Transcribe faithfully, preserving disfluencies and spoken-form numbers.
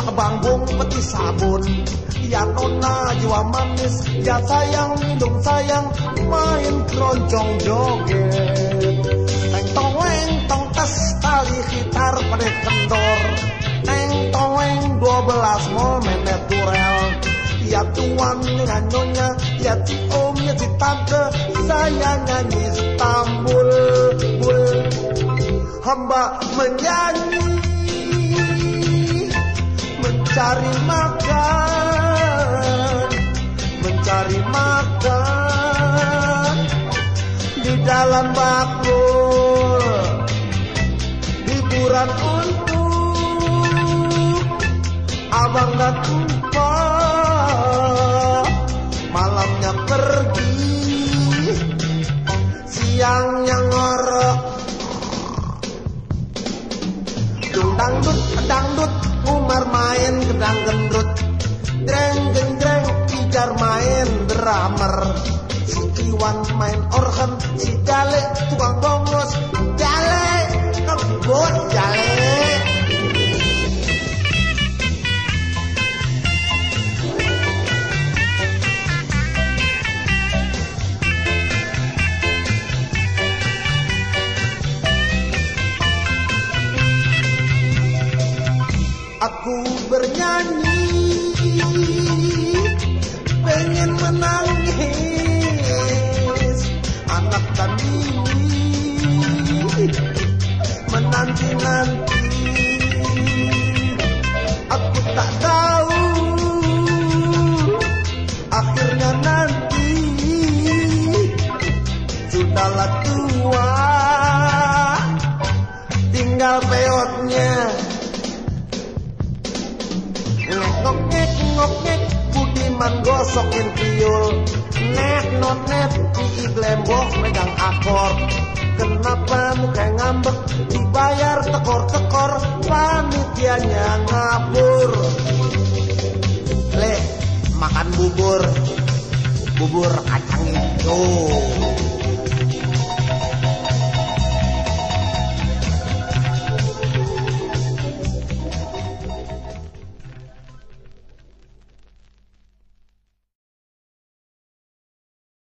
Bangbung peti sabun. Ya nona jiwa manis, ya sayang hidung sayang, main keroncong joget. Teng toweng tong tes tali gitar pada kendor. Teng toweng dua belas mau main naturel. Ya tuan dengan nyonya, ya si om, ya si tante, saya nyanyi Istanbul, bul. Hamba menyanyi, mencari makan, mencari makan di dalam bakul, hiburan untuk abang dan upah. Malamnya pergi, siangnya ngorok. Dung dangdut, dangdut, Umar main gedang gendut. Dreng gendreng, Pijar main drummer. Si Iwan main organ, si Jale tukang bongos. Jale, kebut Jale. Aku bernyanyi, pengen menangis. Anak dan bini menanti-nanti. Aku tak tahu akhirnya nanti. Sudahlah tua, tinggal peotnya. Ngok-ngek, ngok-ngek, Budiman gosokin piul. Net, not net, Ii Glembok megang akor. Kenapa muka ngambek, dibayar tekor-tekor, panitianya ngabur. Le, makan bubur, bubur kacang hijau.